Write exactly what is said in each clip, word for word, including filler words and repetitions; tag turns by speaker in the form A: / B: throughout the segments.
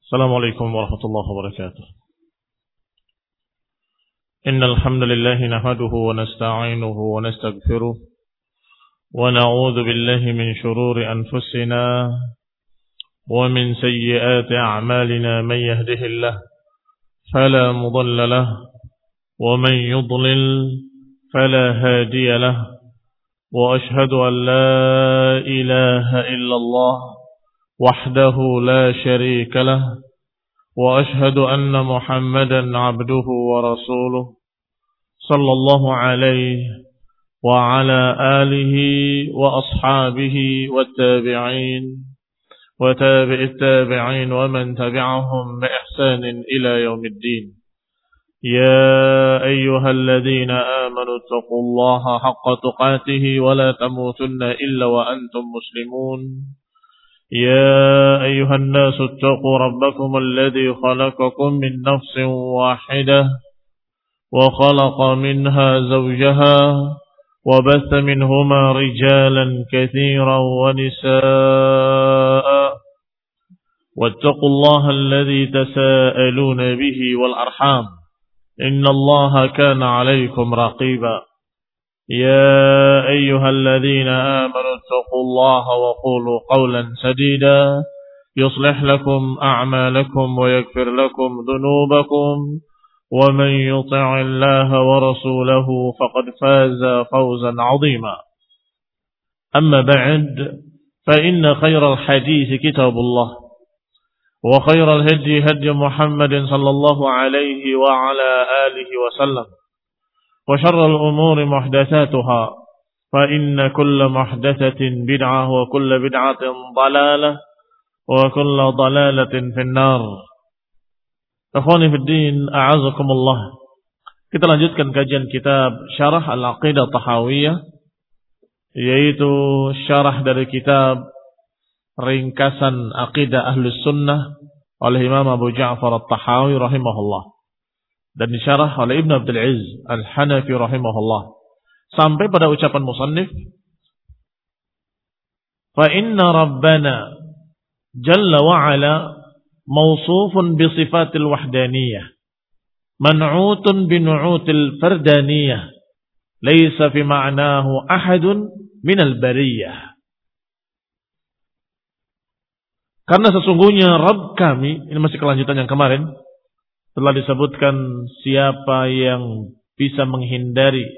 A: السلام عليكم ورحمة الله وبركاته. إن الحمد لله نحمده ونستعينه ونستغفره ونعوذ بالله من شرور أنفسنا ومن سيئات أعمالنا. من يهده الله فلا مضل له ومن يضلل فلا هادي له، وأشهد أن لا إله إلا الله وحده لا شريك له، وأشهد أن محمدا عبده ورسوله صلى الله عليه وعلى آله وأصحابه والتابعين وتابع التابعين ومن تبعهم بإحسان إلى يوم الدين. يا أيها الذين آمنوا اتقوا الله حق تقاته ولا تموتن إلا وأنتم مسلمون. يا أيها الناس اتقوا ربكم الذي خلقكم من نفس واحدة وخلق منها زوجها وبث منهما رجالا كثيرا ونساء، واتقوا الله الذي تساءلون به والأرحام إن الله كان عليكم رقيبا. يا أيها الذين آمنوا اتقوا الله وقولوا قولا سديدا يصلح لكم أعمالكم ويغفر لكم ذنوبكم، ومن يطع الله ورسوله فقد فاز فوزا عظيما. أما بعد، فإن خير الحديث كتاب الله، وخير الهدي هدي محمد صلى الله عليه وعلى آله وسلم، وشر الأمور محدثاتها، فإن كل محدثة بدعة وكل بدعة ضلالة وكل ضلالة في النار. Akhwani fi din, a'azakumullah. Kita lanjutkan kajian kitab Syarah Al-Aqidah Tahawiyah, yaitu syarah dari kitab Ringkasan Aqidah Ahlus Sunnah oleh Imam Abu Ja'far At-Tahawi rahimahullah, dan disyarah oleh Ibn Abdul Aziz Al-Hanafi rahimahullah, sampai pada ucapan musannif, fa inna rabbana jalla wa ala mawsufun bi sifatil wahdaniyah man'utun bi nu'util fardaniyah laysa fi ma'nahu ahadun minal bariyah. Karena sesungguhnya Rabb kami, ini masih kelanjutan yang kemarin, telah disebutkan siapa yang bisa menghindari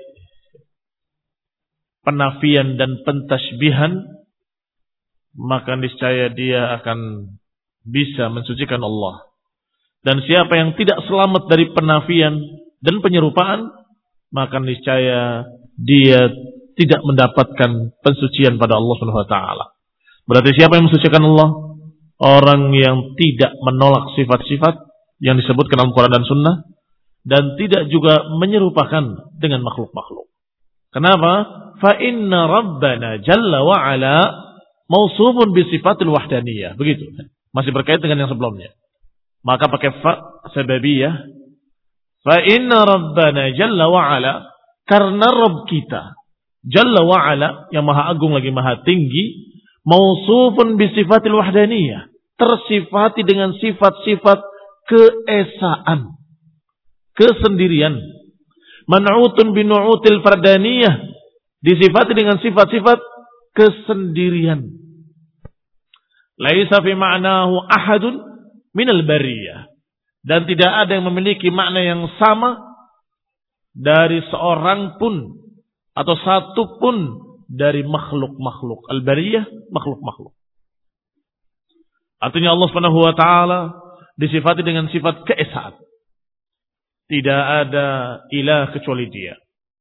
A: penafian dan pentasbihan, maka niscaya dia akan bisa mensucikan Allah. Dan siapa yang tidak selamat dari penafian dan penyerupaan, maka niscaya dia tidak mendapatkan pensucian pada Allah Subhanahu wa taala. Berarti siapa yang mensucikan Allah? Orang yang tidak menolak sifat-sifat yang disebutkan dalam Quran dan Sunnah, dan tidak juga menyerupakan dengan makhluk-makhluk. Kenapa? Fa inna rabbana jalla wa ala mausufun bi sifatil wahdaniyah. Begitu. Masih berkait dengan yang sebelumnya. Maka pakai fa sababiyah. Fa inna rabbana jalla wa ala, karena Rabb kita jalla wa ala, yang maha agung lagi maha tinggi, mausufun bi sifatil wahdaniyah, tersifati dengan sifat-sifat keesaan, kesendirian. Man'utun bi nu'util fardaniyah, disifati dengan sifat-sifat kesendirian. Laisa fi ma'nahu ahadun minal bariyah, dan tidak ada yang memiliki makna yang sama dari seorang pun atau satu pun dari makhluk-makhluk. Al-bariyah, makhluk-makhluk. Artinya Allah Subhanahu wa taala disifati dengan sifat keesaan. Tidak ada ilah kecuali Dia.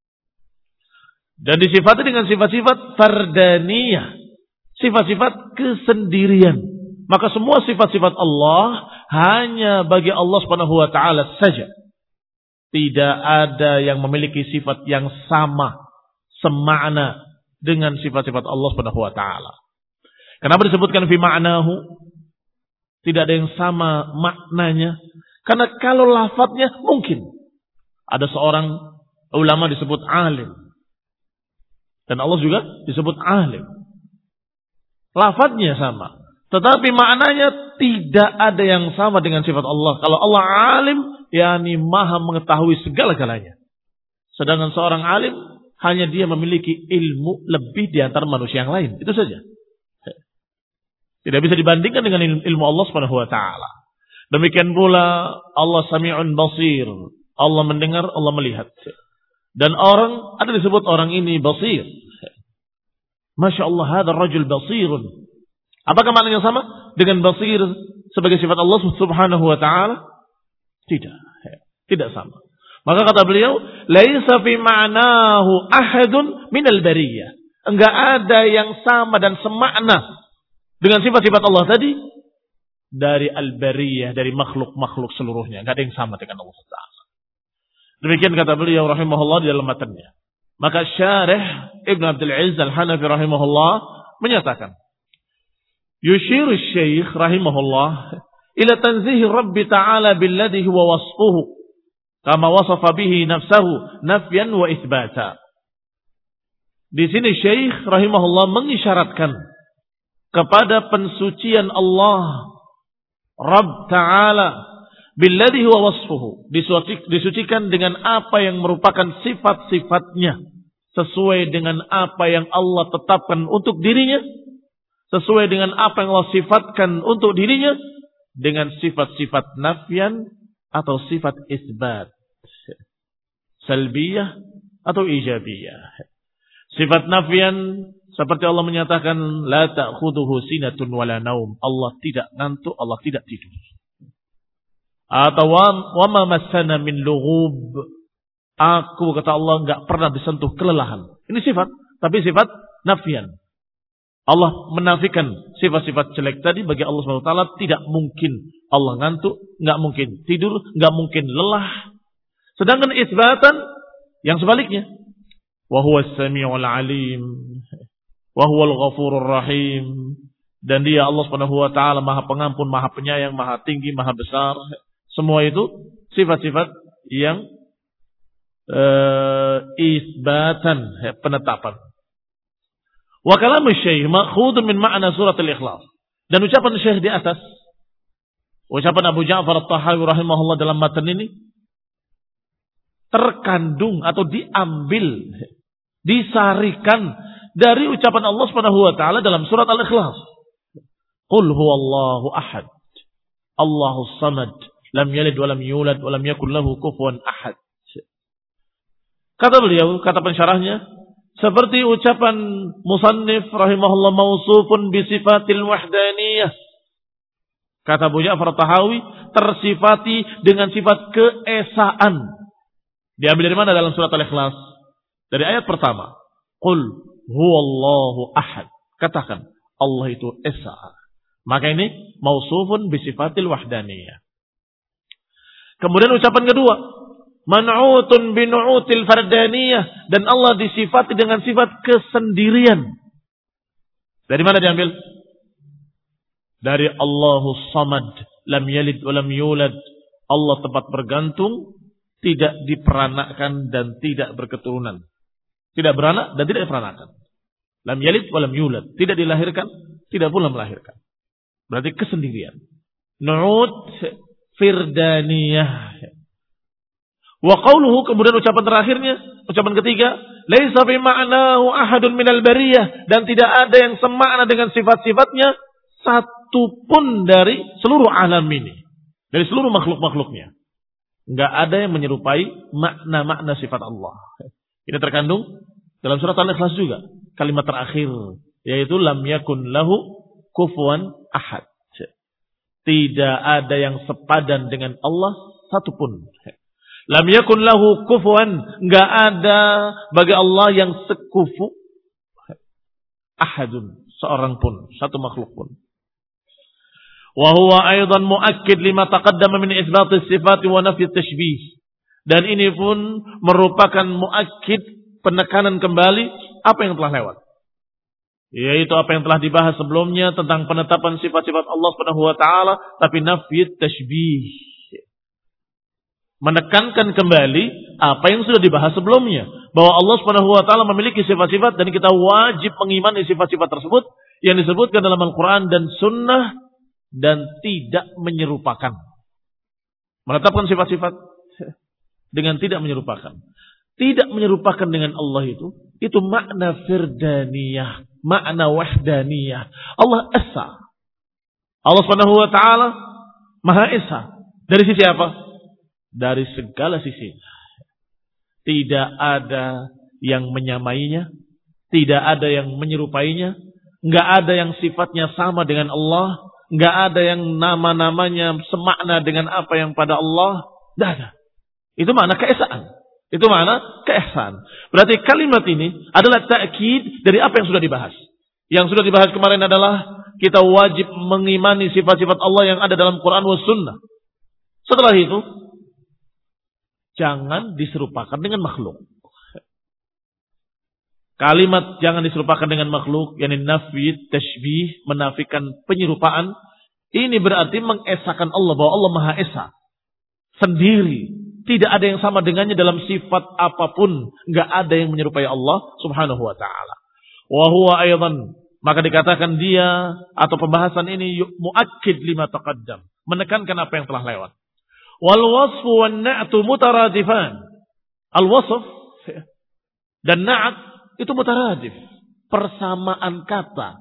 A: Dan disifati dengan sifat-sifat fardaniyah, sifat-sifat kesendirian. Maka semua sifat-sifat Allah hanya bagi Allah Subhanahu wa taala saja. Tidak ada yang memiliki sifat yang sama, semakna dengan sifat-sifat Allah Subhanahu wa taala. Kenapa disebutkan fi ma'nahu? Tidak ada yang sama maknanya. Karena kalau lafadznya mungkin ada seorang ulama disebut alim, dan Allah juga disebut alim. Lafadznya sama, Tetapi maknanya tidak ada yang sama dengan sifat Allah. Kalau Allah alim, yakni maha mengetahui segala-galanya. Sedangkan seorang alim, hanya dia memiliki ilmu lebih di antara manusia yang lain. Itu saja. Tidak bisa dibandingkan dengan ilmu Allah Subhanahu wa taala. Demikian pula Allah Sami'un Basir. Allah mendengar, Allah melihat. Dan orang, ada disebut orang ini basir. Masya Allah, hadha rajul basirun. Apakah maknanya sama dengan basir sebagai sifat Allah Subhanahu wa taala? Tidak. Tidak sama. Maka kata beliau, laisa fi ma'nahu ahadun minal bariyah. Enggak ada yang sama dan semakna dengan sifat-sifat Allah tadi dari al-bariyah, dari makhluk-makhluk seluruhnya. Enggak ada yang sama dengan Allah Taala. Demikian kata beliau rahimahullah di dalam matanya. Maka Syarih Ibn Abdul Aziz Al-Hanafi rahimahullah menyatakan, yushiru Syekh rahimahullah ila tanzihi Rabbi Ta'ala billadhi huwa wasfuhu kama wasafa bihi nafsahu nafyan wa itsbata. Di sini Syekh rahimahullah mengisyaratkan kepada pensucian Allah Rabb Ta'ala billadhi huwa wasfuhu, disucikan dengan apa yang merupakan sifat-sifatnya sesuai dengan apa yang Allah tetapkan untuk dirinya, sesuai dengan apa yang Allah sifatkan untuk dirinya, dengan sifat-sifat nafyan atau sifat isbat, salbiyah atau ijabiyah. Sifat nafyan seperti Allah menyatakan la ta'khudhuhu sinatun wala naum, Allah tidak ngantuk, Allah tidak tidur. Atau wa ma massana min lughub, aku kata Allah enggak pernah disentuh kelelahan. Ini sifat, tapi sifat nafyan. Allah menafikan sifat-sifat jelek tadi bagi Allah Subhanahu wa taala. Tidak mungkin Allah ngantuk, enggak mungkin tidur, enggak mungkin lelah. Sedangkan isbatan yang sebaliknya, wa huwas samiul alim wa huwal ghafurur rahim, dan dia Allah Subhanahu wa taala Maha Pengampun, Maha Penyayang, Maha Tinggi, Maha Besar. Semua itu sifat-sifat yang uh, isbatan, penetapan. Wa kalamu Syekh ma'khudun min ma'na surat Al-Ikhlas. Dan ucapan Syekh di atas, ucapan Abu Ja'far At-Tahawi rahimahullah dalam matan ini terkandung atau diambil, disarikan dari ucapan Allah Subhanahu wa taala dalam surat Al-Ikhlas. Qul huwallahu ahad, Allahus samad, lam yalid wa lam yulad wa lam yakul lahu kufuwan ahad. Kata beliau, kata pensyarahnya, seperti ucapan musannif rahimahullah mausufun bi sifatil wahdaniyah. Kata Abu Ja'far Tahawi, tersifati dengan sifat keesaan. Diambil dari mana dalam surat Al-Ikhlas? Dari ayat pertama. Qul huwallahu ahad. Katakan, Allah itu esa. Maka ini mausufun bi sifatil wahdaniyah. Kemudian ucapan kedua, man'utun bi nu'util fardaniyah, dan Allah disifati dengan sifat kesendirian. Dari mana diambil? Dari Allahus samad, lam yalid wa lam yulad. Allah tempat bergantung, tidak diperanakkan dan tidak berketurunan. Tidak beranak dan tidak diperanakan. Lam yalid wa lam yulad, tidak dilahirkan, tidak pula melahirkan. Berarti kesendirian. Nu'ut firdaniyah. Wa qawluhu, kemudian ucapan terakhirnya, ucapan ketiga, laisa fi ma'nahu ahadun minal bariyah, dan tidak ada yang semakna dengan sifat-sifatnya satu pun dari seluruh alam ini, dari seluruh makhluk-makhluknya. Enggak ada yang menyerupai makna-makna sifat Allah. Ini terkandung dalam surat Al-Ikhlas juga, kalimat terakhir, yaitu lam yakun lahu kufuwan ahad. Tidak ada yang sepadan dengan Allah satupun. Lam yakun lahu kufuwan, enggak ada bagi Allah yang sekufu ahadun, seorang pun, satu makhluk pun. Wa huwa aidan muakkid lima taqaddama min itsbat as-sifat wa nafy at-tashbih. Dan ini pun merupakan muakkid, penekanan kembali apa yang telah lewat. Yaitu apa yang telah dibahas sebelumnya tentang penetapan sifat-sifat Allah Subhanahu wa taala, tapi nafy at-tashbih. Menekankan kembali apa yang sudah dibahas sebelumnya, bahwa Allah Subhanahu wa taala memiliki sifat-sifat dan kita wajib mengimani sifat-sifat tersebut yang disebutkan dalam Al-Quran dan Sunnah dan tidak menyerupakan. Menetapkan sifat-sifat dengan tidak menyerupakan. Tidak menyerupakan dengan Allah itu, itu makna firdaniyah, makna wahdaniyah. Allah Esa. Allah Subhanahu wa taala Maha Esa. Dari sisi apa? Dari segala sisi. Tidak ada yang menyamainya, tidak ada yang menyerupainya, enggak ada yang sifatnya sama dengan Allah, enggak ada yang nama-namanya semakna dengan apa yang pada Allah, enggak ada. Itu makna keesaan. Itu makna keesaan. Berarti kalimat ini adalah ta'kid dari apa yang sudah dibahas. Yang sudah dibahas kemarin adalah kita wajib mengimani sifat-sifat Allah yang ada dalam Quran wa Sunnah. Setelah itu, jangan diserupakan dengan makhluk. Kalimat jangan diserupakan dengan makhluk, yakni nafi, tashbih, menafikan penyerupaan. Ini berarti mengesahkan Allah, bahwa Allah Maha Esa. Sendiri. Tidak ada yang sama dengannya dalam sifat apapun. Enggak ada yang menyerupai Allah subhanahu wa ta'ala. Wa huwa aydan. Maka dikatakan dia, atau pembahasan ini, mu'akkid lima taqaddam. Menekankan apa yang telah lewat. Wal wasfu wan na'tu mutaradifan. Al wasf dan na'at itu mutaradif. Persamaan kata.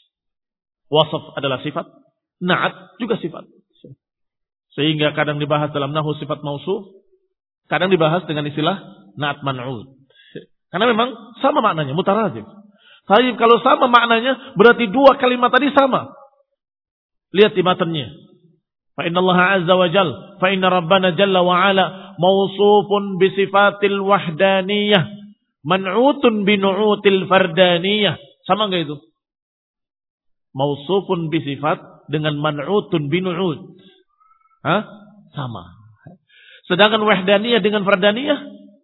A: Wasf adalah sifat. Na'at juga sifat. Sehingga kadang dibahas dalam nahu sifat mausuf. Kadang dibahas dengan istilah na'at man'ud. Karena memang sama maknanya, mutaradif. Tapi kalau sama maknanya, berarti dua kalimat tadi sama. Lihat di matanya. Fa inna Allah azza wa jal, fa inna rabbana jalla wa ala mausufun bi sifatil wahdaniyah, man'utun bi nu'util fardaniyah. Sama enggak itu? Mausufun bi sifat dengan man'utun bi nu'ut. Hah? Sama. Sedangkan wahdaniyah dengan fardaniyah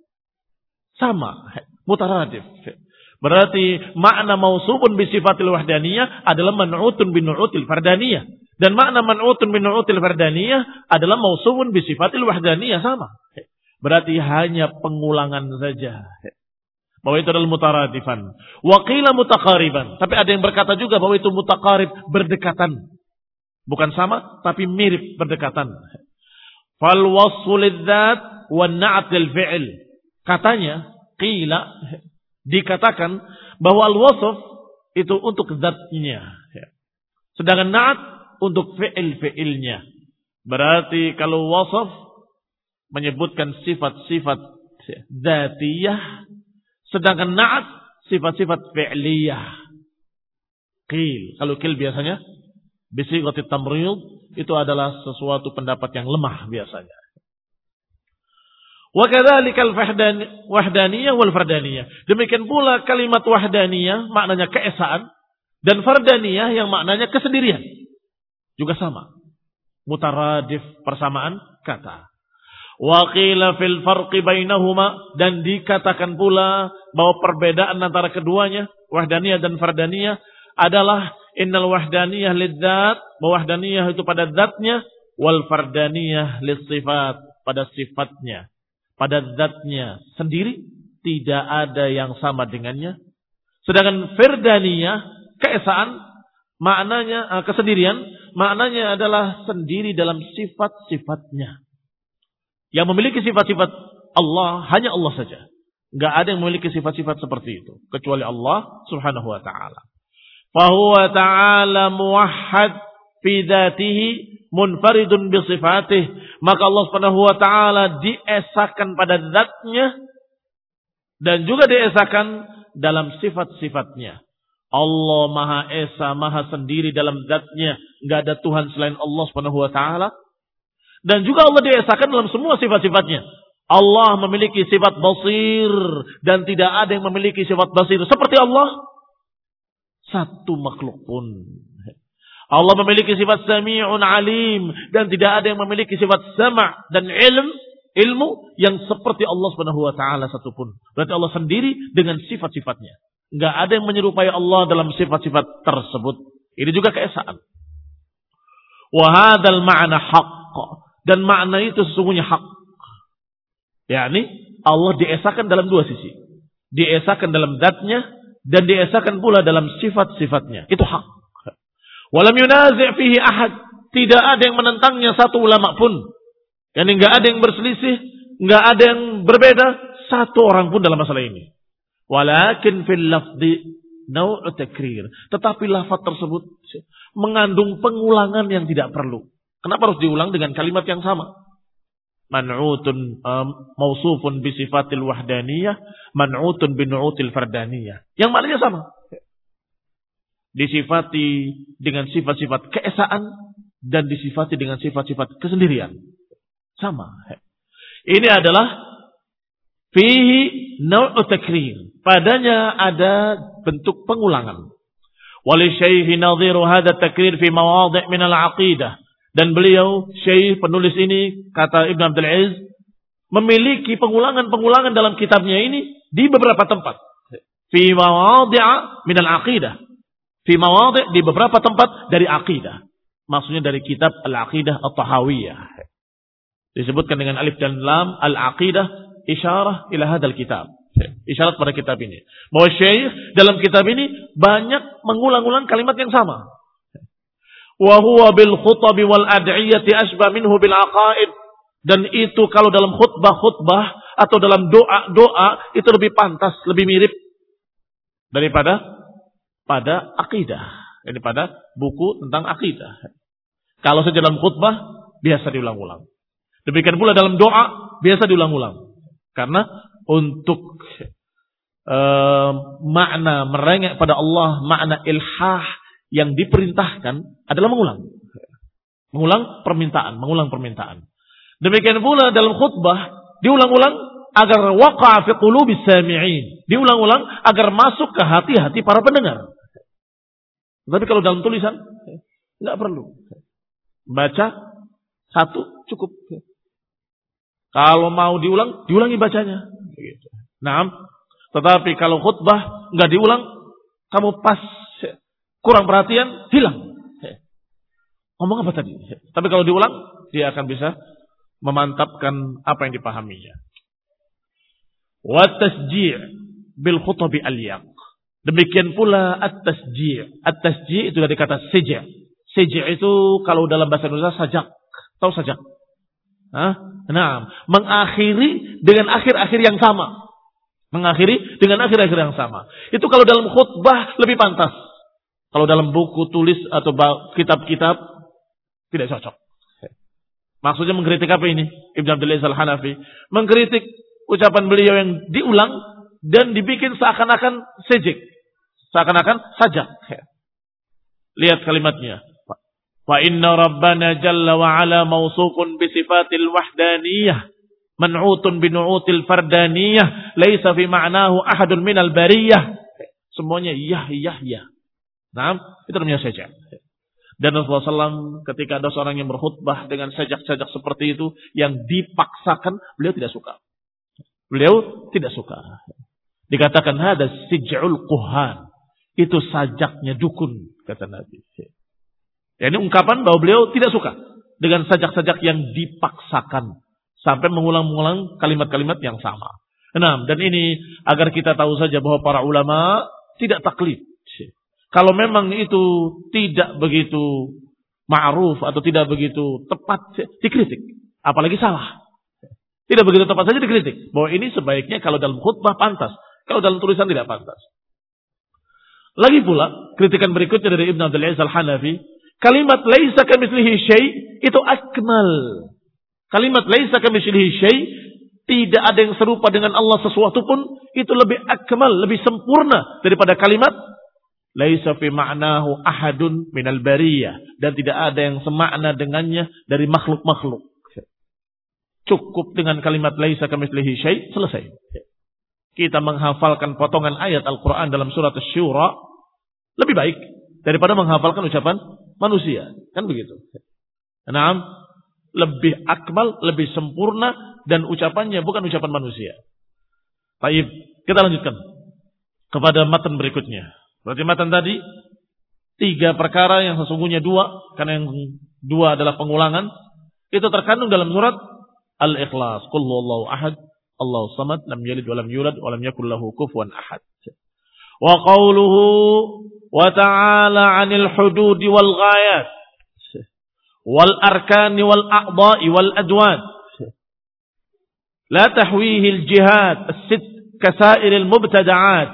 A: sama, mutaradif. Berarti makna mausufun bi sifatil wahdaniyah adalah man'utun bi nu'util fardaniyah. Dan makna man'utun bi nu'util fardaniyah adalah mausufun bi sifatil wahdaniyah, sama. Berarti hanya pengulangan saja. Bahwa itu adalah mutaradifan. Wa qila mutaqariban. Tapi ada yang berkata juga bahwa itu mutaqarib, berdekatan. Bukan sama, tapi mirip, berdekatan. Fal wasfu lidzat wa na'at lil fi'il. Katanya, qila, dikatakan bahwa al-wasf itu untuk zatnya. Sedangkan na'at untuk fi'il-fi'ilnya. Berarti kalau wasf menyebutkan sifat-sifat dzatiyah, sedangkan na'at sifat-sifat fi'liyah. Qil, kalau qil biasanya bisighatit tamrid, itu adalah sesuatu pendapat yang lemah biasanya. Wa kadzalikal wahdaniyah wal fardaniyah. Demikian pula kalimat wahdaniyah maknanya keesaan dan fardaniyah yang maknanya kesendirian. Juga sama. Mutaradif, persamaan kata. Wa qila fil farqi bainahuma, dan dikatakan pula bahwa perbedaan antara keduanya, wahdaniyah dan fardaniyah, adalah innal wahdaniyah lidzat, bahwa wahdaniyah itu pada zatnya, wal fardaniyah lissifat, pada sifatnya. Pada zatnya sendiri tidak ada yang sama dengannya. Sedangkan fardaniyah, keesaan, maknanya kesendirian, maknanya adalah sendiri dalam sifat-sifatnya. Yang memiliki sifat-sifat Allah hanya Allah saja. Enggak ada yang memiliki sifat-sifat seperti itu kecuali Allah Subhanahu wa taala. Fa huwa ta'ala muwahhad fi dzatihi munfaridun bi sifatih. Maka Allah Subhanahu wa taala diesakan pada zatnya dan juga diesakan dalam sifat-sifatnya. Allah Maha Esa, Maha sendiri dalam zatnya, enggak ada Tuhan selain Allah Subhanahu wa taala. Dan juga Allah diesakan dalam semua sifat-sifatnya. Allah memiliki sifat basir dan tidak ada yang memiliki sifat basir seperti Allah. Satu makhluk pun. Allah memiliki sifat sami'un alim dan tidak ada yang memiliki sifat sama' dan ilm, ilmu yang seperti Allah Subhanahu wa taala satupun. Berarti Allah sendiri dengan sifat-sifatnya. Enggak ada yang menyerupai Allah dalam sifat-sifat tersebut. Ini juga keesaan. Wa hadzal ma'na haqq. Dan makna itu sesungguhnya hak. Yakni Allah diesakan dalam dua sisi. Diesakan dalam zatnya dan diesakan pula dalam sifat-sifatnya. Itu hak. Walam yunazi' fihi ahad. Tidak ada yang menentangnya satu ulama pun. Yani enggak ada yang berselisih, enggak ada yang berbeda satu orang pun dalam masalah ini. Walakin fil lafzi nau'u takrir. Tetapi lafaz tersebut mengandung pengulangan yang tidak perlu. Kenapa harus diulang dengan kalimat yang sama? Man'utun um, mausufun bi sifatil wahdaniyah, man'utun bi nu'util fardaniyah. Yang maknanya sama. Disifati dengan sifat-sifat keesaan dan disifati dengan sifat-sifat kesendirian. Sama. Ini adalah fihi nau'u takrir. Padanya ada bentuk pengulangan. Wali syaihi nadhiru hadha takrir fi mawadhi' min al-aqidah. Dan beliau, syekh penulis ini, kata Ibn Abdul Aziz, memiliki pengulangan-pengulangan dalam kitabnya ini di beberapa tempat. Fi mawadhi' min al-aqidah. Fi mawadhi' di beberapa tempat dari aqidah. Maksudnya dari kitab Al-Aqidah At-Tahawiyah. Disebutkan dengan alif dan lam al-aqidah isyarah ila hadal kitab. Isyarat pada kitab ini. Bahwa syekh dalam kitab ini banyak mengulang-ulang kalimat yang sama. Wa huwa bil khutabi wal ad'iyati asbah minhu bil aqaid. Dan itu kalau dalam khutbah-khutbah atau dalam doa-doa itu lebih pantas, lebih mirip daripada pada akidah. Daripada buku tentang akidah. Kalau saja dalam khutbah biasa diulang-ulang. Demikian pula dalam doa biasa diulang-ulang. Karena untuk uh, makna merengek pada Allah, makna ilhah yang diperintahkan adalah mengulang. Mengulang permintaan, mengulang permintaan. Demikian pula dalam khutbah diulang-ulang agar waqa'a fi qulubis sami'in. Diulang-ulang agar masuk ke hati-hati para pendengar. Tapi kalau dalam tulisan enggak perlu. Baca satu cukup. Kalau mau diulang, diulangi bacanya. Nah, tetapi kalau khutbah enggak diulang, kamu pas kurang perhatian, hilang. Ngomong apa tadi? Tapi kalau diulang, dia akan bisa memantapkan apa yang dipahaminya. Wa tasji' bil khutabi al-yaq. Demikian pula at-tasji'. At-tasji' itu dari kata sij'. Sij' itu kalau dalam bahasa Indonesia sajak. Tahu sajak? Hah? Nah, mengakhiri dengan akhir-akhir yang sama. Mengakhiri dengan akhir-akhir yang sama. Itu kalau dalam khutbah lebih pantas. Kalau dalam buku tulis atau kitab-kitab tidak cocok. Maksudnya mengkritik apa ini? Ibn Abdul Aziz Al-Hanafi mengkritik ucapan beliau yang diulang dan dibikin seakan-akan sejik. Seakan-akan sajak. Lihat kalimatnya. Wa inna rabbana jalla wa ala mawsufun bi sifatil wahdaniyah man'utun bi nu'util fardaniyah laisa fi ma'nahu ahadun minal bariyah. Semuanya yah yah yah. Nah, itu namanya sajak. Dan Rasulullah shallallahu alaihi wasallam ketika ada seorang yang berkhutbah dengan sajak-sajak seperti itu yang dipaksakan, beliau tidak suka. Beliau tidak suka. Dikatakan hada sij'ul quhan. Itu sajaknya dukun, kata Nabi. Ya, ini ungkapan bahwa beliau tidak suka dengan sajak-sajak yang dipaksakan sampai mengulang-ulang kalimat-kalimat yang sama. Nah, dan ini agar kita tahu saja bahwa para ulama tidak taklid. Kalau memang itu tidak begitu ma'ruf atau tidak begitu tepat, dikritik. Apalagi salah. Tidak begitu tepat saja dikritik. Bahwa ini sebaiknya kalau dalam khutbah pantas. Kalau dalam tulisan tidak pantas. Lagi pula, kritikan berikutnya dari Ibn Abdul Aziz Al-Hanafi. Kalimat laisa kamitslihi syai' itu akmal. Kalimat laisa kamitslihi syai' tidak ada yang serupa dengan Allah sesuatu pun. Itu lebih akmal, lebih sempurna daripada kalimat laisa fi ma'nahu ahadun minal bariyah. Dan tidak ada yang semakna dengannya dari makhluk-makhluk. Cukup dengan kalimat laisa kamitslihi syai', selesai. Kita menghafalkan potongan ayat Al-Quran dalam surat Asy-Syura lebih baik daripada menghafalkan ucapan manusia. Kan begitu. Naam, lebih akmal, lebih sempurna dan ucapannya bukan ucapan manusia. Baik, kita lanjutkan kepada matan berikutnya. Berarti matan tadi tiga perkara yang sesungguhnya dua, karena yang dua adalah pengulangan, itu terkandung dalam surat Al-Ikhlas. Qul huwallahu ahad, Allahu samad, lam yalid wa lam yulad wa lam yakul lahu kufuwan ahad. Wa qawluhu wa ta'ala 'anil hudud wal ghayat wal arkani wal a'dha'i wal adwan la tahwihi al jihad as-sitt kasair al mubtada'at.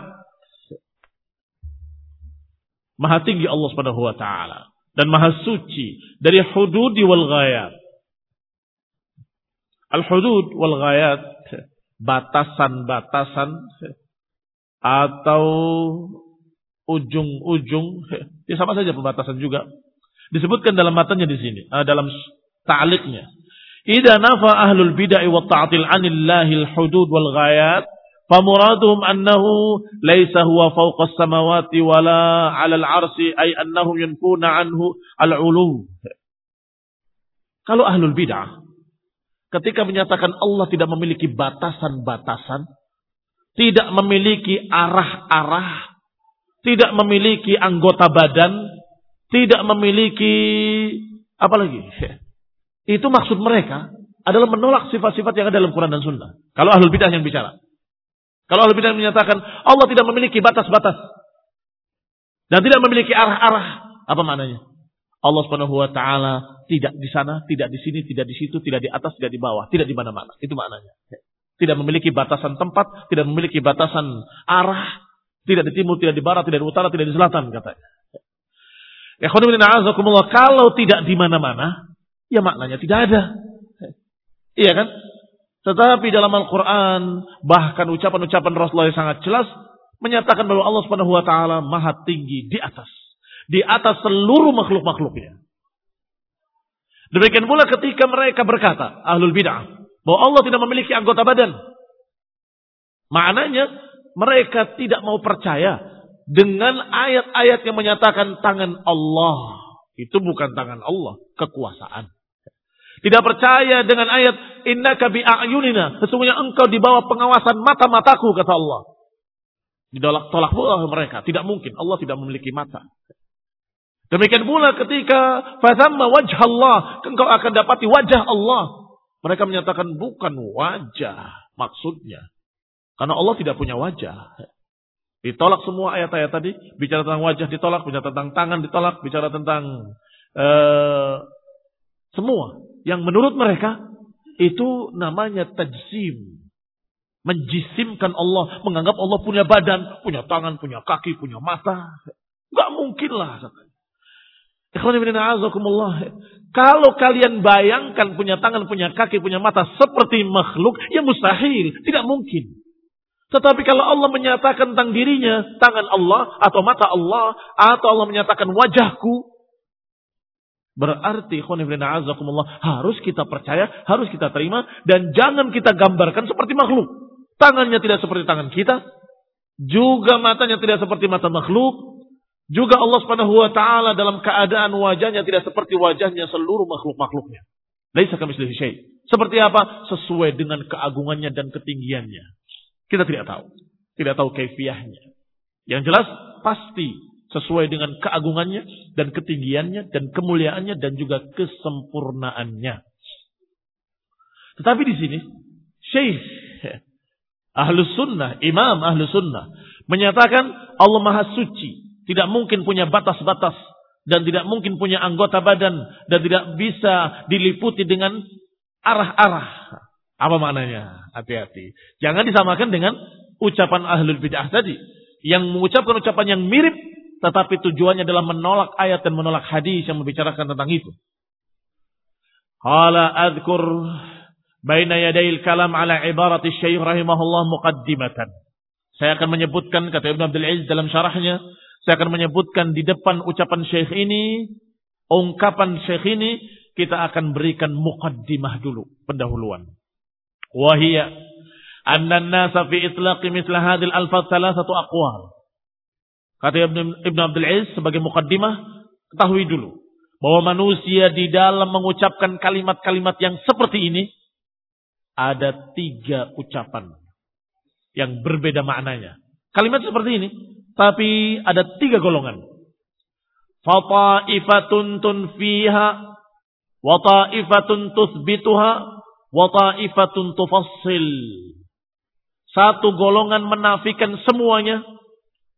A: Maha tinggi Allah Subhanahu wa taala dan maha suci dari hudud wal ghayat. Al hudud wal ghayat, batasan-batasan atau ujung-ujung, ya sama saja pembatasan juga. Disebutkan dalam matanya di sini, dalam ta'liqnya. Idza nafa ahlul bid'ah wa ta'til 'anillahil hudud wal ghayat, famuraduhum annahu laysa huwa fawqa as-samawati wala 'ala al-'arsy, ay annahum yanfuna 'anhu al-'ulu. Kalau ahlul bid'ah ketika menyatakan Allah tidak memiliki batasan-batasan, tidak memiliki arah-arah, tidak memiliki anggota badan, tidak memiliki apa lagi? Itu maksud mereka adalah menolak sifat-sifat yang ada dalam Quran dan Sunnah. Kalau ahlul bidah yang bicara. Kalau ahlul bidah menyatakan Allah tidak memiliki batas-batas dan tidak memiliki arah-arah, apa maknanya? Allah Subhanahu wa taala tidak di sana, tidak di sini, tidak di situ, tidak di atas, tidak di bawah, tidak di mana-mana. Itu maknanya. Tidak memiliki batasan tempat, tidak memiliki batasan arah, tidak di timur, tidak di barat, tidak di utara, tidak di selatan katanya. Kalau tidak di mana-mana, ya maknanya tidak ada. Iya kan? Tetapi dalam Al-Quran, bahkan ucapan-ucapan Rasulullah yang sangat jelas menyatakan bahwa Allah Subhanahu wa taala maha tinggi di atas, di atas seluruh makhluk-makhluknya. Demikian pula ketika mereka berkata, ahlul bid'ah, bahwa Allah tidak memiliki anggota badan. Maknanya mereka tidak mau percaya dengan ayat-ayat yang menyatakan tangan Allah. Itu bukan tangan Allah, kekuasaan. Tidak percaya dengan ayat innaka bi'ayunina, sesungguhnya engkau di bawah pengawasan mata-mataku, kata Allah. Ditolak-tolak pula mereka, tidak mungkin Allah tidak memiliki mata. Demikian pula ketika fathamma wajh Allah, engkau akan dapati wajah Allah. Mereka menyatakan bukan wajah maksudnya. Karena Allah tidak punya wajah. Ditolak semua ayat-ayat tadi, bicara tentang wajah ditolak, bicara tentang tangan ditolak, bicara tentang uh, semua yang menurut mereka itu namanya tajsim. Menjisimkan Allah, menganggap Allah punya badan, punya tangan, punya kaki, punya mata. Enggak mungkinlah. Kalau kalian bayangkan punya tangan, punya kaki, punya mata seperti makhluk, ya mustahil, tidak mungkin. Tetapi kalau Allah menyatakan tentang dirinya, tangan Allah atau mata Allah, atau Allah menyatakan wajahku, berarti harus kita percaya, harus kita terima, dan jangan kita gambarkan seperti makhluk. Tangannya tidak seperti tangan kita, juga matanya tidak seperti mata makhluk. Juga Allah Subhanahu wa taala dalam keadaan wajahnya tidak seperti wajahnya seluruh makhluk-makhluknya. Laisa kamitslihi syai'. Seperti apa? Sesuai dengan keagungannya dan ketinggiannya. Kita tidak tahu. Tidak tahu kaifiyahnya. Yang jelas pasti sesuai dengan keagungannya dan ketinggiannya dan kemuliaannya dan juga kesempurnaannya. Tetapi di sini Syekh Ahlus Sunnah, Imam Ahlus Sunnah menyatakan Allah Maha Suci. Tidak mungkin punya batas-batas dan tidak mungkin punya anggota badan dan tidak bisa diliputi dengan arah-arah. Apa maknanya? Hati-hati. Jangan disamakan dengan ucapan ahlul bid'ah tadi yang mengucapkan ucapan yang mirip tetapi tujuannya adalah menolak ayat dan menolak hadis yang membicarakan tentang itu. Qala adhkur baina yadayil kalam ala ibarati Syekh rahimahullah muqaddimatan. Saya akan menyebutkan, kata Ibnu Abdul Aziz dalam syarahnya, saya akan menyebutkan di depan ucapan Syekh ini, ungkapan Syekh ini, kita akan berikan muqaddimah dulu, pendahuluan. Wahiyya anna an-nasa fi itlaqi mithla hadhil alfaz thalathatu aqwal. Kata Ibnu Ibn Abdul Aziz sebagai muqaddimah, ketahui dulu bahwa manusia di dalam mengucapkan kalimat-kalimat yang seperti ini ada tiga ucapan yang berbeda maknanya. Kalimat seperti ini, tapi ada tiga golongan. Fata'ifatun tunfiha, wa ta'ifatun tuthbituha, wa ta'ifatun tufassil. Satu golongan menafikan semuanya,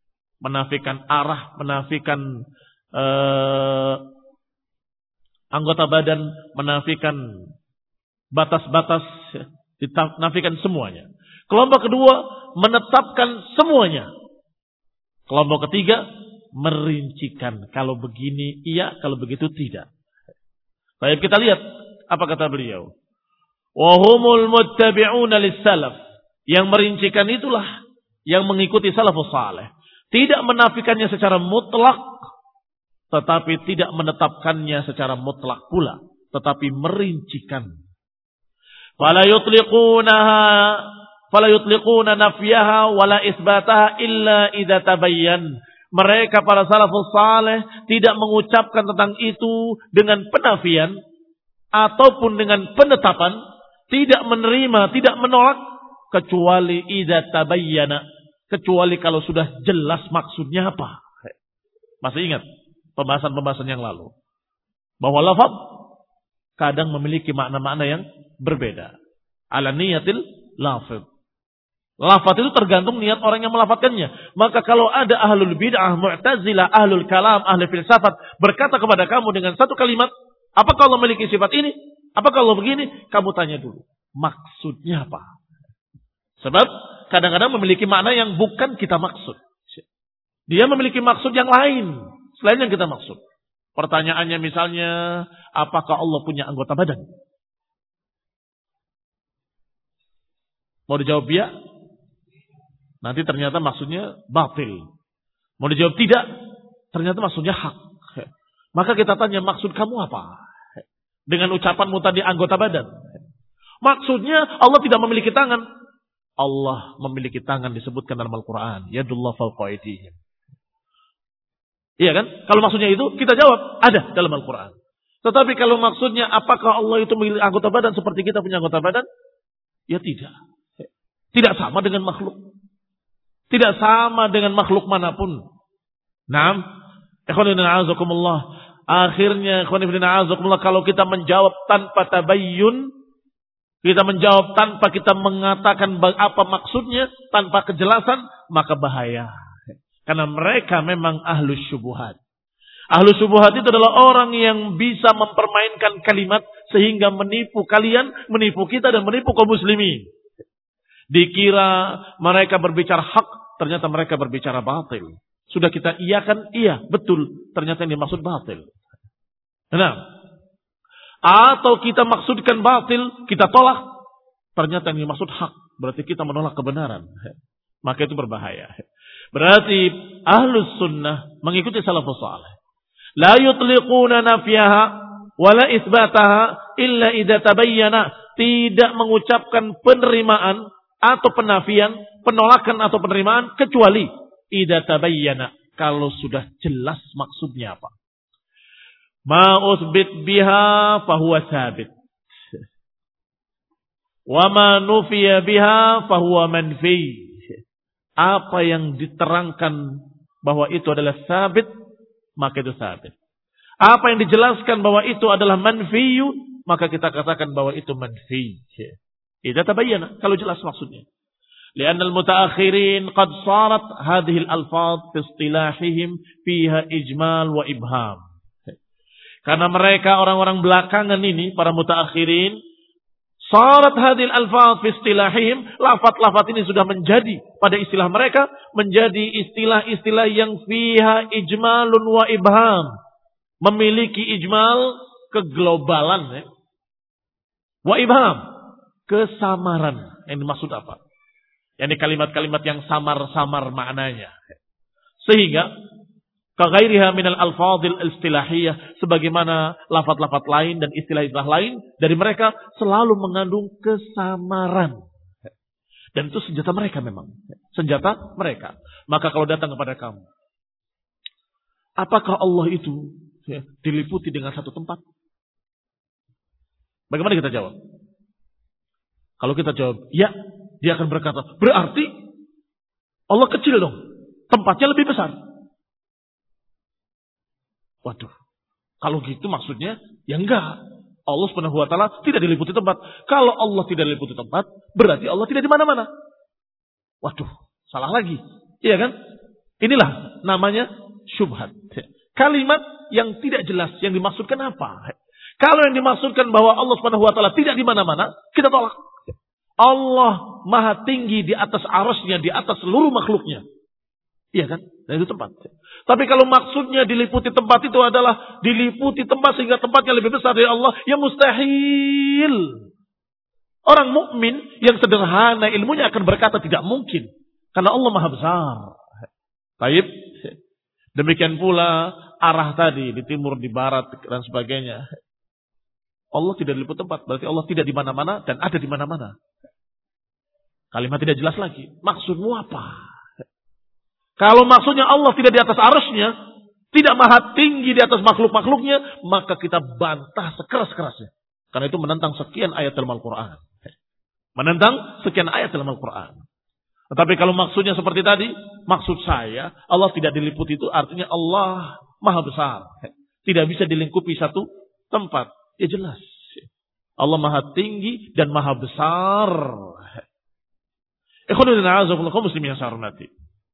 A: menafikan arah, menafikan eh, anggota badan, menafikan batas-batas, dinafikan semuanya. Kelompok kedua menetapkan semuanya. Kelompok ketiga merincikan. Kalau begini iya, kalau begitu tidak. Baik, kita lihat apa kata beliau. Wahumul muttabi'una lis-salaf. Yang merincikan itulah yang mengikuti salafus saleh. Tidak menafikannya secara mutlak, tetapi tidak menetapkannya secara mutlak pula, tetapi merincikan. Fala yutliqunaha fala yutliquna nafyaha wala isbataha illa idza tabayyan. Mereka para salafus saleh tidak mengucapkan tentang itu dengan penafian ataupun dengan penetapan, tidak menerima, tidak menolak kecuali idza tabayyana, kecuali kalau sudah jelas maksudnya apa. Masih ingat pembahasan-pembahasan yang lalu bahwa lafaz kadang memiliki makna-makna yang berbeda. Ala niyatil lafaz. Lafaz itu tergantung niat orang yang melafatkannya. Maka kalau ada ahlul bid'ah, mu'tazilah, ahlul kalam, ahli filsafat berkata kepada kamu dengan satu kalimat, apakah Allah memiliki sifat ini? Apakah Allah begini? Kamu tanya dulu, maksudnya apa? Sebab kadang-kadang memiliki makna yang bukan kita maksud. Dia memiliki maksud yang lain selain yang kita maksud. Pertanyaannya misalnya, apakah Allah punya anggota badan? Mau dijawab ya? Nanti ternyata maksudnya batil. Mau dijawab tidak? Ternyata maksudnya hak. Maka kita tanya, maksud kamu apa? Dengan ucapanmu tadi anggota badan. Maksudnya Allah tidak memiliki tangan. Allah memiliki tangan disebutkan dalam Al-Quran. Yadullah fawqa aydihim. Iya kan? Kalau maksudnya itu, kita jawab, ada dalam Al-Quran. Tetapi kalau maksudnya, apakah Allah itu memiliki anggota badan seperti kita punya anggota badan? Ya tidak. Tidak sama dengan makhluk. Tidak sama dengan makhluk manapun. Naam. Ikhwanuddin a'azakumullah. Akhirnya, ikhwanuddin a'azakumullah, kalau kita menjawab tanpa tabayyun, kita menjawab tanpa kita mengatakan apa maksudnya, tanpa kejelasan, maka bahaya. Karena mereka memang ahlus syubuhat. Ahlus syubuhat itu adalah orang yang bisa mempermainkan kalimat sehingga menipu kalian, menipu kita dan menipu kaum muslimin. Dikira mereka berbicara hak, ternyata mereka berbicara batil. Sudah kita iyakan, iya, betul. Ternyata yang dimaksud batil. Nah, atau kita maksudkan batil, kita tolak. Ternyata yang dimaksud hak, berarti kita menolak kebenaran. Maka itu berbahaya. Berarti ahlus sunnah mengikuti salafus salih. La yutliquna nafyaha wala isbataha illa idza tabayyana. Tidak mengucapkan penerimaan atau penafian, penolakan atau penerimaan kecuali idza tabayyana, kalau sudah jelas maksudnya apa. Ma usbit biha fahuwa sabit. Wa ma nufiya biha fahuwa manfi. Apa yang diterangkan bahwa itu adalah sabit, maka itu sabit. Apa yang dijelaskan bahwa itu adalah manfiyu, maka kita katakan bahwa itu manfi. Idza tabayyana, kalau jelas maksudnya. Li'anna al-mutaakhirin qad sarat hadhihi al-alfaz fi istilahihim fiha ijmal wa ibham. Karena mereka orang-orang belakangan ini, para mutaakhirin, sarat hadhihi al-alfaz fi istilahihim, lafaz-lafaz ini sudah menjadi pada istilah mereka menjadi istilah-istilah yang fiha ijmalun wa ibham. Memiliki ijmal, keglobalan, ya. Wa ibham, kesamaran. Yang dimaksud apa? Ini kalimat-kalimat yang samar-samar maknanya. Sehingga kaghairiha minal alfadhil istilahiyah, sebagaimana lafaz-lafaz lain dan istilah-istilah lain dari mereka selalu mengandung kesamaran. Dan itu senjata mereka memang. Senjata mereka. Maka kalau datang kepada kamu, apakah Allah itu ya, diliputi dengan satu tempat? Bagaimana kita jawab? Kalau kita jawab, ya, dia akan berkata, berarti Allah kecil dong. Tempatnya lebih besar. Waduh. Kalau gitu maksudnya, ya enggak. Allah subhanahu wa taala tidak diliputi tempat. Kalau Allah tidak diliputi tempat, berarti Allah tidak di mana-mana. Waduh, salah lagi. Iya kan? Inilah namanya syubhat. Kalimat yang tidak jelas, yang dimaksudkan apa? Kalau yang dimaksudkan bahwa Allah Subhanahu wa taala tidak di mana-mana, kita tolak. Allah Maha tinggi di atas arasnya, di atas seluruh makhluknya. Iya kan? Dan itu tempat. Tapi kalau maksudnya diliputi tempat itu adalah diliputi tempat sehingga tempatnya lebih besar dari Allah, ya mustahil. Orang mukmin yang sederhana ilmunya akan berkata tidak mungkin. Karena Allah Maha besar. Baik. Demikian pula arah tadi, di timur, di barat, dan sebagainya. Allah tidak diliput tempat. Berarti Allah tidak di mana-mana dan ada di mana-mana. Kalimat tidak jelas lagi. Maksudmu apa? Kalau maksudnya Allah tidak di atas arasnya, tidak maha tinggi di atas makhluk-makhluknya, maka kita bantah sekeras-kerasnya. Karena itu menentang sekian ayat dalam Al-Quran. Menentang sekian ayat dalam Al-Quran. Tetapi kalau maksudnya seperti tadi, maksud saya, Allah tidak diliputi itu artinya Allah maha besar. Tidak bisa dilingkupi satu tempat. Ya jelas. Allah maha tinggi dan maha besar. Ikhwanuddin a'azakumullah kaum muslimin yang saya hormati.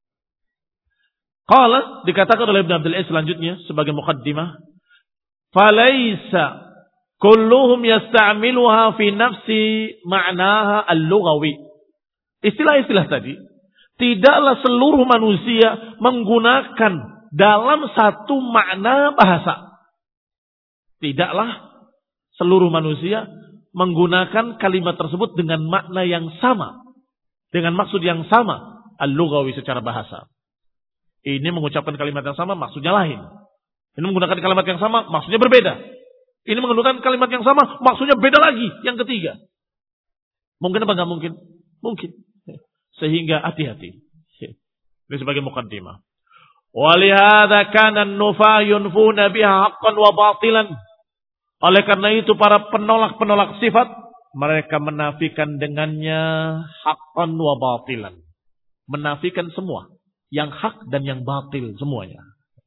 A: Qala dikatakan oleh Ibnu Abdul Aziz selanjutnya sebagai muqaddimah, "Falaisa kulluhum yasta'miluha fi nafsi ma'naha al-lughawi." Istilah-istilah tadi tidaklah seluruh manusia menggunakan dalam satu makna bahasa. Tidaklah seluruh manusia menggunakan kalimat tersebut dengan makna yang sama. Dengan maksud yang sama. Al-lughawi secara bahasa. Ini mengucapkan kalimat yang sama, maksudnya lain. Ini menggunakan kalimat yang sama, maksudnya berbeda. Ini menggunakan kalimat yang sama, maksudnya beda lagi. Yang ketiga. Mungkin apa enggak mungkin? Mungkin. Sehingga hati-hati. Ini sebagai muqaddimah. Walihada kana an-nufa yunfuna biha haqqan wa batilan. Oleh karena itu para penolak-penolak sifat, mereka menafikan dengannya haqqan wa batilan. Menafikan semua. Yang hak dan yang batil semuanya.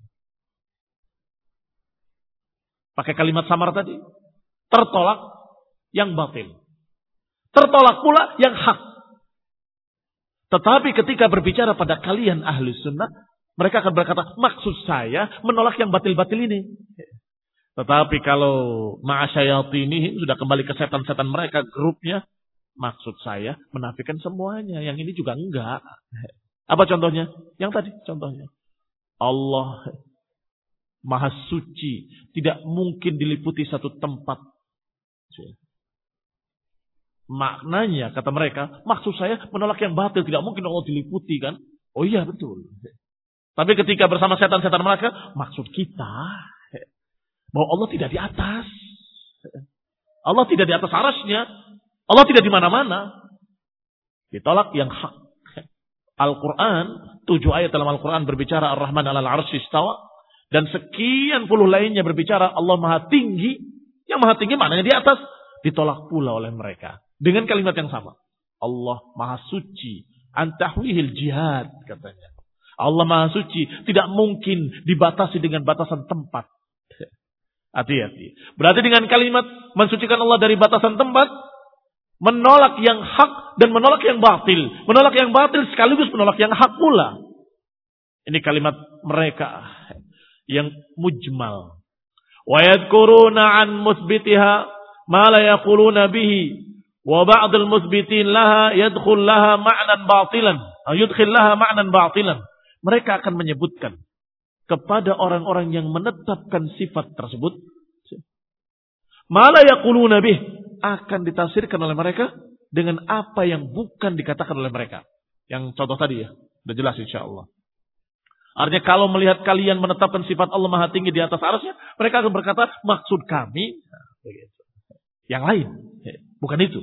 A: Pakai kalimat samar tadi. Tertolak yang batil. Tertolak pula yang hak. Tetapi ketika berbicara pada kalian ahli sunnah, mereka akan berkata, maksud saya menolak yang batil-batil ini. Tetapi kalau ma'asyayatini sudah kembali ke setan-setan mereka, grupnya, maksud saya menafikan semuanya. Yang ini juga enggak. Apa contohnya? Yang tadi contohnya. Allah Maha Suci. Tidak mungkin diliputi satu tempat. Maknanya, kata mereka, maksud saya menolak yang batil. Tidak mungkin Allah diliputi kan? Oh iya betul. Tapi ketika bersama setan-setan mereka, maksud kita bahwa Allah tidak di atas. Allah tidak di atas arasnya. Allah tidak di mana-mana. Ditolak yang hak. Al-Quran, tujuh ayat dalam Al-Quran berbicara Ar-Rahman alal arsy istawa. Dan sekian puluh lainnya berbicara Allah Maha Tinggi. Yang Maha Tinggi maknanya di atas. Ditolak pula oleh mereka. Dengan kalimat yang sama. Allah Maha Suci. Antahwihil jihad katanya. Allah Maha Suci. Tidak mungkin dibatasi dengan batasan tempat. Hati-hati. Berarti dengan kalimat mensucikan Allah dari batasan tempat, menolak yang hak dan menolak yang batil. Menolak yang batil sekaligus menolak yang hak pula. Ini kalimat mereka yang mujmal. Wa yadhkuruna an musbitiha ma la yaquluna bihi wa ba'd al-musbitin laha yadkhul laha ma'nan batilan. Yudkhil laha ma'nan batilan. Mereka akan menyebutkan kepada orang-orang yang menetapkan sifat tersebut, mala yaquluna bih, akan ditafsirkan oleh mereka dengan apa yang bukan dikatakan oleh mereka. Yang contoh tadi ya, sudah jelas insyaallah. Artinya kalau melihat kalian menetapkan sifat Allah Maha Tinggi di atas arasnya, mereka akan berkata, maksud kami yang lain, bukan itu.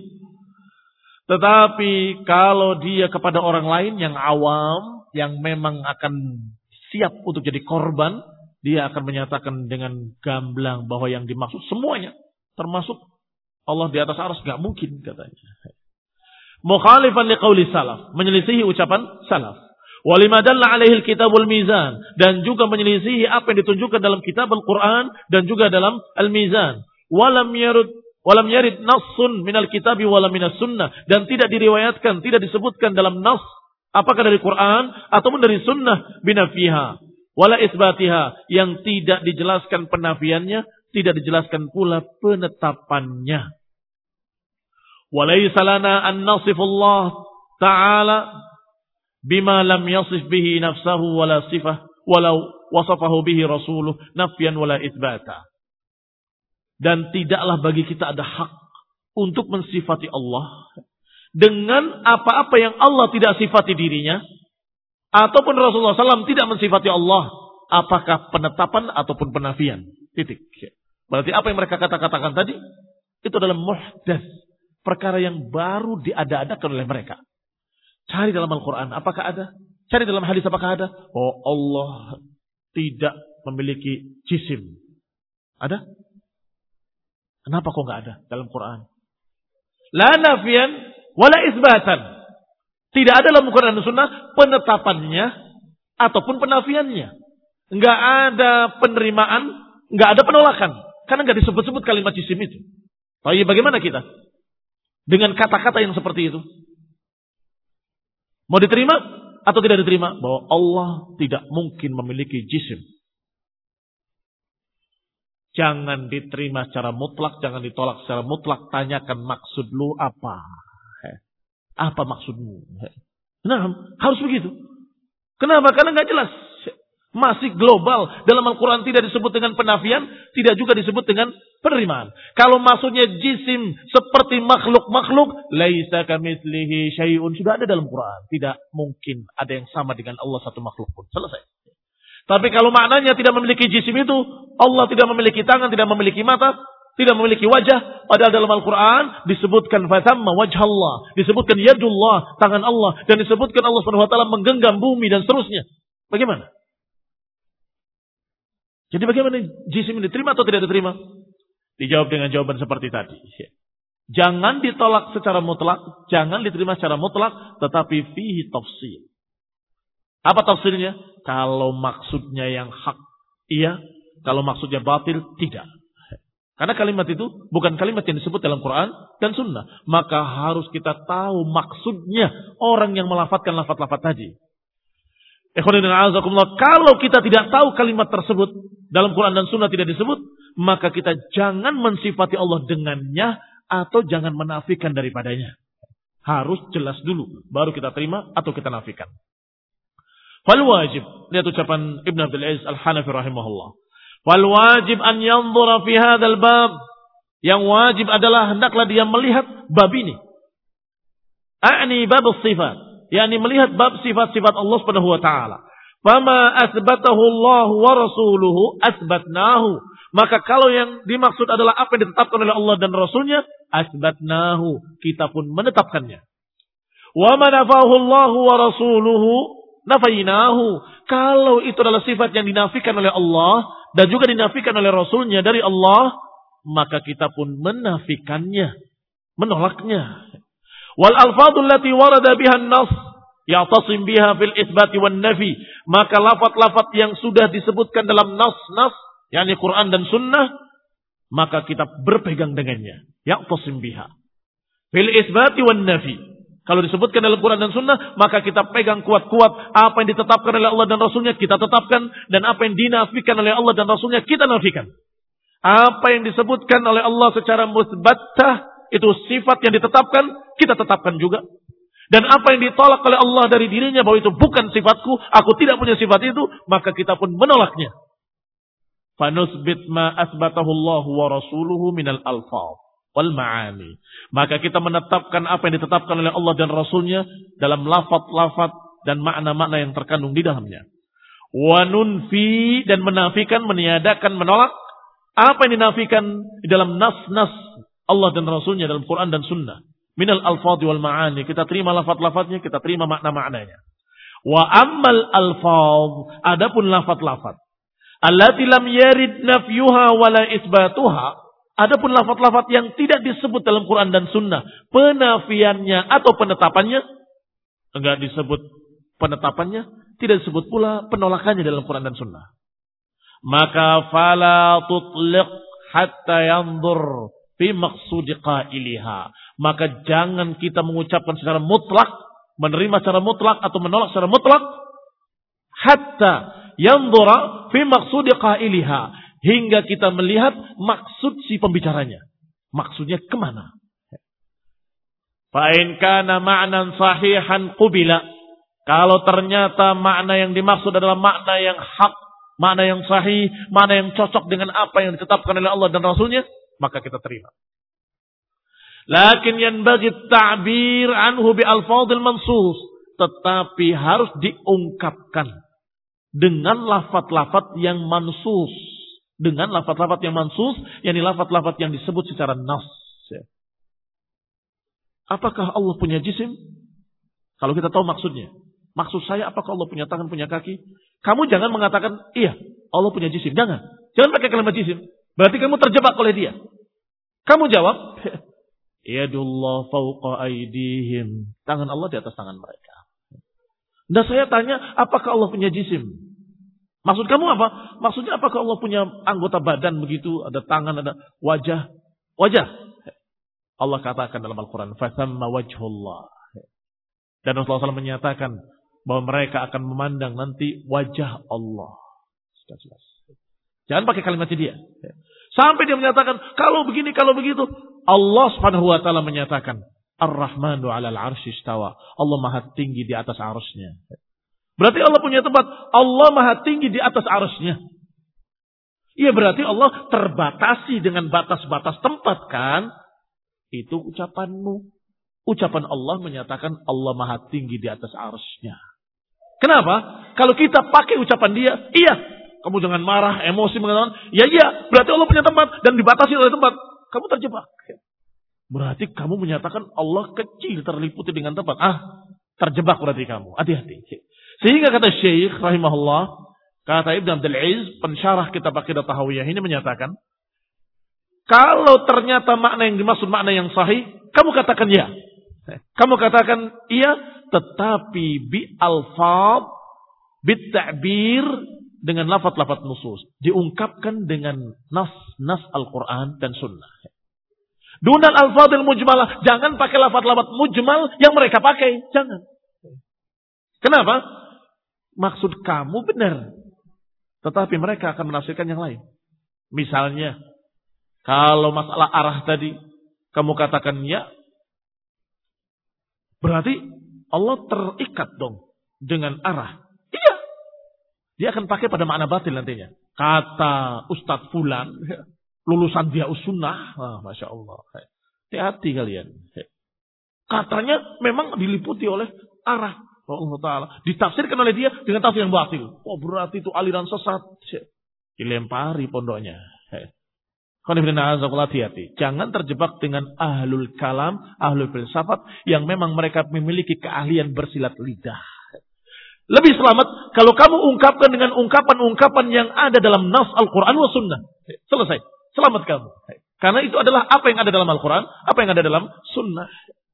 A: Tetapi kalau dia kepada orang lain yang awam, yang memang akan siap untuk jadi korban, dia akan menyatakan dengan gamblang bahwa yang dimaksud semuanya, termasuk Allah di atas arsy, gak mungkin katanya. Mukhalifan liqauli salaf, menyelisihi ucapan salaf. Walima dalla alaihi alkitabul mizan, dan juga menyelisihi apa yang ditunjukkan dalam kitab Al-Qur'an dan juga dalam Al-Mizan. Walam yarid walam yarid nassun minal kitabi wala minas sunnah, dan tidak diriwayatkan, tidak disebutkan dalam nas apakah dari Quran ataupun dari sunnah binafiha, wala isbatiha, yang tidak dijelaskan penafiannya, tidak dijelaskan pula penetapannya. Walaysa lana an nasifullah ta'ala bima lam yasif bihi nafsahu wala sifah walau wasafahu bihi rasuluh nafyan wala isbata. Dan tidaklah bagi kita ada hak untuk mensifati Allah dengan apa-apa yang Allah tidak sifati dirinya, ataupun Rasulullah shallallahu alaihi wasallam tidak mensifati Allah, apakah penetapan ataupun penafian. Titik. Berarti apa yang mereka kata-katakan tadi, itu adalah muhdats, perkara yang baru diada-adakan oleh mereka. Cari dalam Al-Quran, apakah ada? Cari dalam hadis, apakah ada? Oh, Allah tidak memiliki jisim. Ada? Kenapa kok nggak ada dalam Quran? La nafian wala isbatan. Tidak ada dalam Quran dan Sunnah penetapannya ataupun penafiannya. Nggak ada penerimaan, nggak ada penolakan, karena nggak disebut-sebut kalimat jisim itu. Tapi bagaimana kita dengan kata-kata yang seperti itu? Mau diterima atau tidak diterima? Bahwa Allah tidak mungkin memiliki jisim. Jangan diterima secara mutlak, jangan ditolak secara mutlak. Tanyakan maksud lu apa? Apa maksudmu? Nah, harus begitu. Kenapa? Karena nggak jelas. Masih global. Dalam Al-Quran tidak disebut dengan penafian, tidak juga disebut dengan penerimaan. Kalau maksudnya jisim seperti makhluk-makhluk, laisa kamitslihi syai'un, sudah ada dalam Quran. Tidak mungkin ada yang sama dengan Allah satu makhluk pun. Selesai. Tapi kalau maknanya tidak memiliki jisim itu, Allah tidak memiliki tangan, tidak memiliki mata, tidak memiliki wajah. Padahal dalam Al-Quran disebutkan fasamma wajhallah, disebutkan yadullah, tangan Allah, dan disebutkan Allah subhanahu wa taala menggenggam bumi dan seterusnya. Bagaimana? Jadi bagaimana jisim ini diterima atau tidak diterima? Dijawab dengan jawaban seperti tadi. Jangan ditolak secara mutlak, jangan diterima secara mutlak, tetapi fihi tafsir. Apa tafsirnya? Kalau maksudnya yang hak, iya. Kalau maksudnya batil, tidak. Karena kalimat itu bukan kalimat yang disebut dalam Quran dan Sunnah. Maka harus kita tahu maksudnya orang yang melafadzkan lafadz-lafadz tadi. Kalau kita tidak tahu kalimat tersebut dalam Quran dan Sunnah tidak disebut, maka kita jangan mensifati Allah dengannya atau jangan menafikan daripadanya. Harus jelas dulu, baru kita terima atau kita nafikan. Fal wajib, lihat ucapan Ibn Abdul Aziz Al-Hanafi rahimahullah. Fal wajib an yanzura fi hadzal bab. Yang wajib adalah hendaklah dia melihat bab ini. A'ni bab sifat, yakni melihat bab sifat-sifat Allah Subhanahu wa taala. Fama asbatahu Allah wa rasuluhu asbatnahu. Maka kalau yang dimaksud adalah apa yang ditetapkan oleh Allah dan Rasulnya, asbatnahu, kita pun menetapkannya. Wa ma nafahu Allah wa rasuluhu nafainahu. Kalau itu adalah sifat yang dinafikan oleh Allah dan juga dinafikan oleh Rasulnya dari Allah, maka kita pun menafikannya, menolaknya. Wal alfadul lati warada biha an-nas ya'tasim biha fil isbati wan nafi. Maka lafaz-lafaz yang sudah disebutkan dalam nas-nas, yakni Quran dan Sunnah, maka kita berpegang dengannya. Ya'tasim biha fil isbati wan nafi. Kalau disebutkan dalam Quran dan Sunnah, maka kita pegang kuat-kuat. Apa yang ditetapkan oleh Allah dan Rasulnya, kita tetapkan. Dan apa yang dinafikan oleh Allah dan Rasulnya, kita nafikan. Apa yang disebutkan oleh Allah secara musbattah, itu sifat yang ditetapkan, kita tetapkan juga. Dan apa yang ditolak oleh Allah dari dirinya, bahwa itu bukan sifatku, aku tidak punya sifat itu, maka kita pun menolaknya. Fanusbit ma asbatahu Allah wa rasuluhu minal alfaz wal ma'ani. Maka kita menetapkan apa yang ditetapkan oleh Allah dan Rasulnya dalam lafaz-lafaz dan makna-makna yang terkandung di dalamnya. Wa nunfi, dan menafikan, meniadakan, menolak apa yang dinafikan di dalam nas-nas Allah dan Rasulnya dalam Quran dan Sunnah. Minal alfadhi wal ma'ani. Kita terima lafaz-lafaznya, kita terima makna-maknanya. Wa ammal alfadh, adapun lafaz-lafaz allati lam yarid nafyuha wala isbatuha, adapun lafaz-lafaz yang tidak disebut dalam Quran dan Sunnah penafiannya atau penetapannya, enggak disebut penetapannya, tidak disebut pula penolakannya dalam Quran dan Sunnah, maka fala tutliq hatta yanzur fi maqsudi qailiha. Maka jangan kita mengucapkan secara mutlak, menerima secara mutlak atau menolak secara mutlak, hatta yanzura fi maqsudi qailiha, hingga kita melihat maksud si pembicaranya. Maksudnya kemana? Fa in kana ma'nan sahihan qubila. Kalau ternyata makna yang dimaksud adalah makna yang hak, makna yang sahih, makna yang cocok dengan apa yang ditetapkan oleh Allah dan Rasulnya, maka kita terima. Lakin yanbaghi at-ta'bir anhu bi alfadhil mansus, tetapi harus diungkapkan dengan lafaz-lafaz yang mansus, dengan lafaz-lafaz yang mansus, yakni lafaz-lafaz yang disebut secara nas. Apakah Allah punya jisim? Kalau kita tahu maksudnya. Maksud saya, apakah Allah punya tangan, punya kaki? Kamu jangan mengatakan, iya, Allah punya jisim. Jangan. Jangan pakai kalimat jisim. Berarti kamu terjebak oleh dia. Kamu jawab, yadullah fawqa aydihim. Tangan Allah di atas tangan mereka. Dan saya tanya, apakah Allah punya jisim? Maksud kamu apa? Maksudnya apakah Allah punya anggota badan begitu? Ada tangan, ada wajah. Wajah. Allah katakan dalam Al-Quran, fathamma wajhullah. Dan Rasulullah shallallahu alaihi wasallam menyatakan bahwa mereka akan memandang nanti wajah Allah. Sudah jelas. Jangan pakai kalimatnya dia. Sampai dia menyatakan, kalau begini, kalau begitu. Allah subhanahu wa ta'ala menyatakan, Ar-Rahmanu alal arsy istawa. Allah maha tinggi di atas arsy-Nya. Berarti Allah punya tempat. Allah maha tinggi di atas arsy-Nya. Iya, berarti Allah terbatasi dengan batas-batas tempat kan? Itu ucapanmu. Ucapan Allah menyatakan Allah maha tinggi di atas arsy-Nya. Kenapa? Kalau kita pakai ucapan dia, iya. Kamu jangan marah, emosi mengatakan, ya iya, berarti Allah punya tempat dan dibatasi oleh tempat. Kamu terjebak. Berarti kamu menyatakan Allah kecil terliputi dengan tempat. Ah, terjebak berarti kamu. Hati-hati. Sehingga kata Syekh rahimahullah, kata Ibn Abdul Aziz, pensyarah kitab Aqidah Tahawiyah ini menyatakan, kalau ternyata makna yang dimaksud makna yang sahih, kamu katakan ya. Kamu katakan iya, tetapi bi alfaz, bi ta'bir, dengan lafaz-lafaz nusus. Diungkapkan dengan nas-nas Al-Quran dan Sunnah. Dunal alfadil mujmalah. Jangan pakai lafaz-lafaz mujmal yang mereka pakai. Jangan. Kenapa? Maksud kamu benar. Tetapi mereka akan menafsirkan yang lain. Misalnya, kalau masalah arah tadi, kamu katakan ya, berarti Allah terikat dong dengan arah. Iya. Dia akan pakai pada makna batil nantinya. Kata Ustadz Fulan, lulusan dia usunnah. Ah, Masya Allah. Hati-hati kalian. Katanya memang diliputi oleh arah Allah Ta'ala. Ditafsirkan oleh dia dengan tafsir yang batil. Oh, berarti itu aliran sesat. Dilempari pondoknya. Hati-hati. Jangan terjebak dengan ahlul kalam, ahlul filsafat yang memang mereka memiliki keahlian bersilat lidah. Lebih selamat kalau kamu ungkapkan dengan ungkapan-ungkapan yang ada dalam nas Al-Quran wa Sunnah. Selesai. Selamat kamu. Karena itu adalah apa yang ada dalam Al-Quran, apa yang ada dalam Sunnah.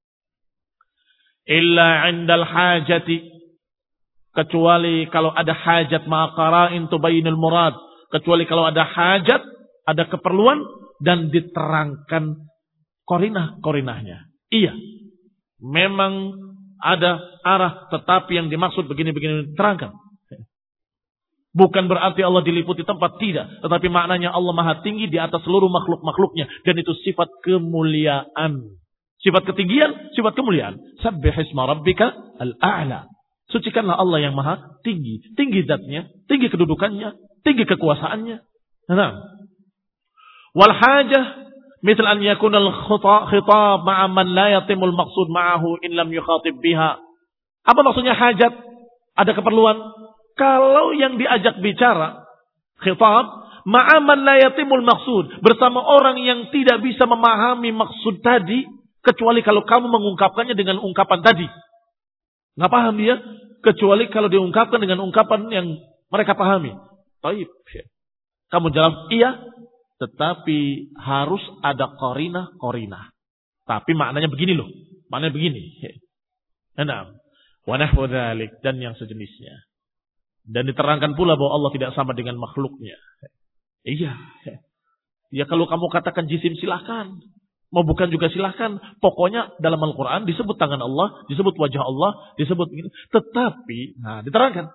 A: Illa indal hajati. Kecuali kalau ada hajat ma'aqara'in tubayinul murad. Kecuali kalau ada hajat, ada keperluan, dan diterangkan korinah-korinahnya. Iya. Memang ada arah, tetapi yang dimaksud begini-begini diterangkan. Bukan berarti Allah diliputi tempat, tidak. Tetapi maknanya Allah maha tinggi di atas seluruh makhluk-makhluknya. Dan itu sifat kemuliaan. Sifat ketinggian, sifat kemuliaan. Sabbihisma rabbika al-a'la. Sucikanlah Allah yang maha tinggi. Tinggi zatnya, tinggi kedudukannya, tinggi kekuasaannya. Nah. Wal hajah, misal an yakuna al-khitab ma'a man la yatimul maqsud ma'ahu in lam yukhatib biha. Apa maksudnya hajat? Ada keperluan. Kalau yang diajak bicara, khitab, ma'aman la yatimul maksud. Bersama orang yang tidak bisa memahami maksud tadi, kecuali kalau kamu mengungkapkannya dengan ungkapan tadi. Nggak paham dia? Kecuali kalau diungkapkan dengan ungkapan yang mereka pahami. Taib. Kamu jawab, iya. Tetapi harus ada qarinah-qarinah. Tapi maknanya begini loh. Maknanya begini. Enam. Wa nahwu dzalik, dan yang sejenisnya. Dan diterangkan pula bahwa Allah tidak sama dengan makhluknya. Iya. Ya kalau kamu katakan jisim silahkan. Mau bukan juga silahkan. Pokoknya dalam Al-Quran disebut tangan Allah, disebut wajah Allah, disebut begini. Tetapi, nah diterangkan.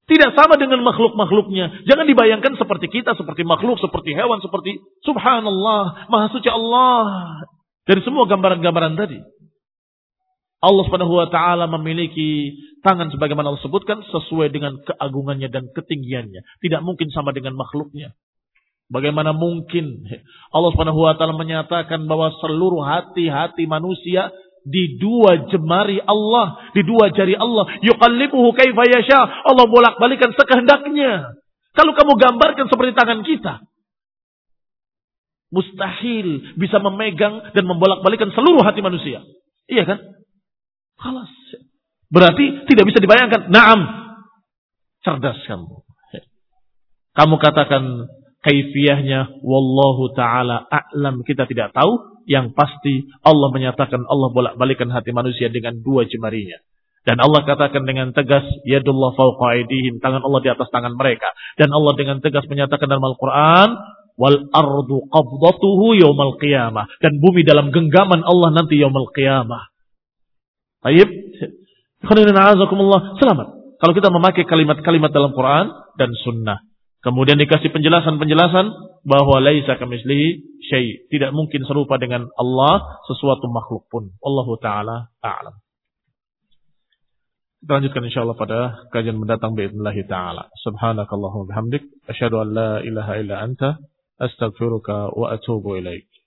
A: Tidak sama dengan makhluk-makhluknya. Jangan dibayangkan seperti kita, seperti makhluk, seperti hewan, seperti subhanallah, maha suci Allah. Dari semua gambaran-gambaran tadi. Allah Subhanahu wa taala memiliki tangan sebagaimana Allah sebutkan sesuai dengan keagungannya dan ketinggiannya. Tidak mungkin sama dengan makhluknya. Bagaimana mungkin Allah Subhanahu wa taala menyatakan bahwa seluruh hati-hati manusia di dua jemari Allah, di dua jari Allah, yuqallibuhu kaifa yasha. Allah bolak-balikan sekehendaknya. Kalau kamu gambarkan seperti tangan kita, mustahil bisa memegang dan membolak-balikan seluruh hati manusia. Iya kan? Khalas. Berarti tidak bisa dibayangkan. Naam. Cerdas kamu. Kamu katakan kaifiyahnya wallahu ta'ala a'lam, kita tidak tahu. Yang pasti Allah menyatakan Allah bolak-balikan hati manusia dengan dua jemarinya. Dan Allah katakan dengan tegas, yadullah fawqa aydihim, tangan Allah di atas tangan mereka. Dan Allah dengan tegas menyatakan dalam Al-Quran, wal ardu qabdatuhu yawmal qiyamah. Dan bumi dalam genggaman Allah nanti yawmal qiyamah. Baik, selamat. Kalau kita memakai kalimat-kalimat dalam Quran dan Sunnah, kemudian dikasih penjelasan-penjelasan bahwa laisa kamitslihi syai', tidak mungkin serupa dengan Allah sesuatu makhluk pun. Wallahu taala a'lam. Kita lanjutkan insyaallah pada kajian mendatang باذنillah taala. Subhanakallahumma bihamdik asyhadu an la ilaha illa anta astaghfiruka wa atubu ilaik.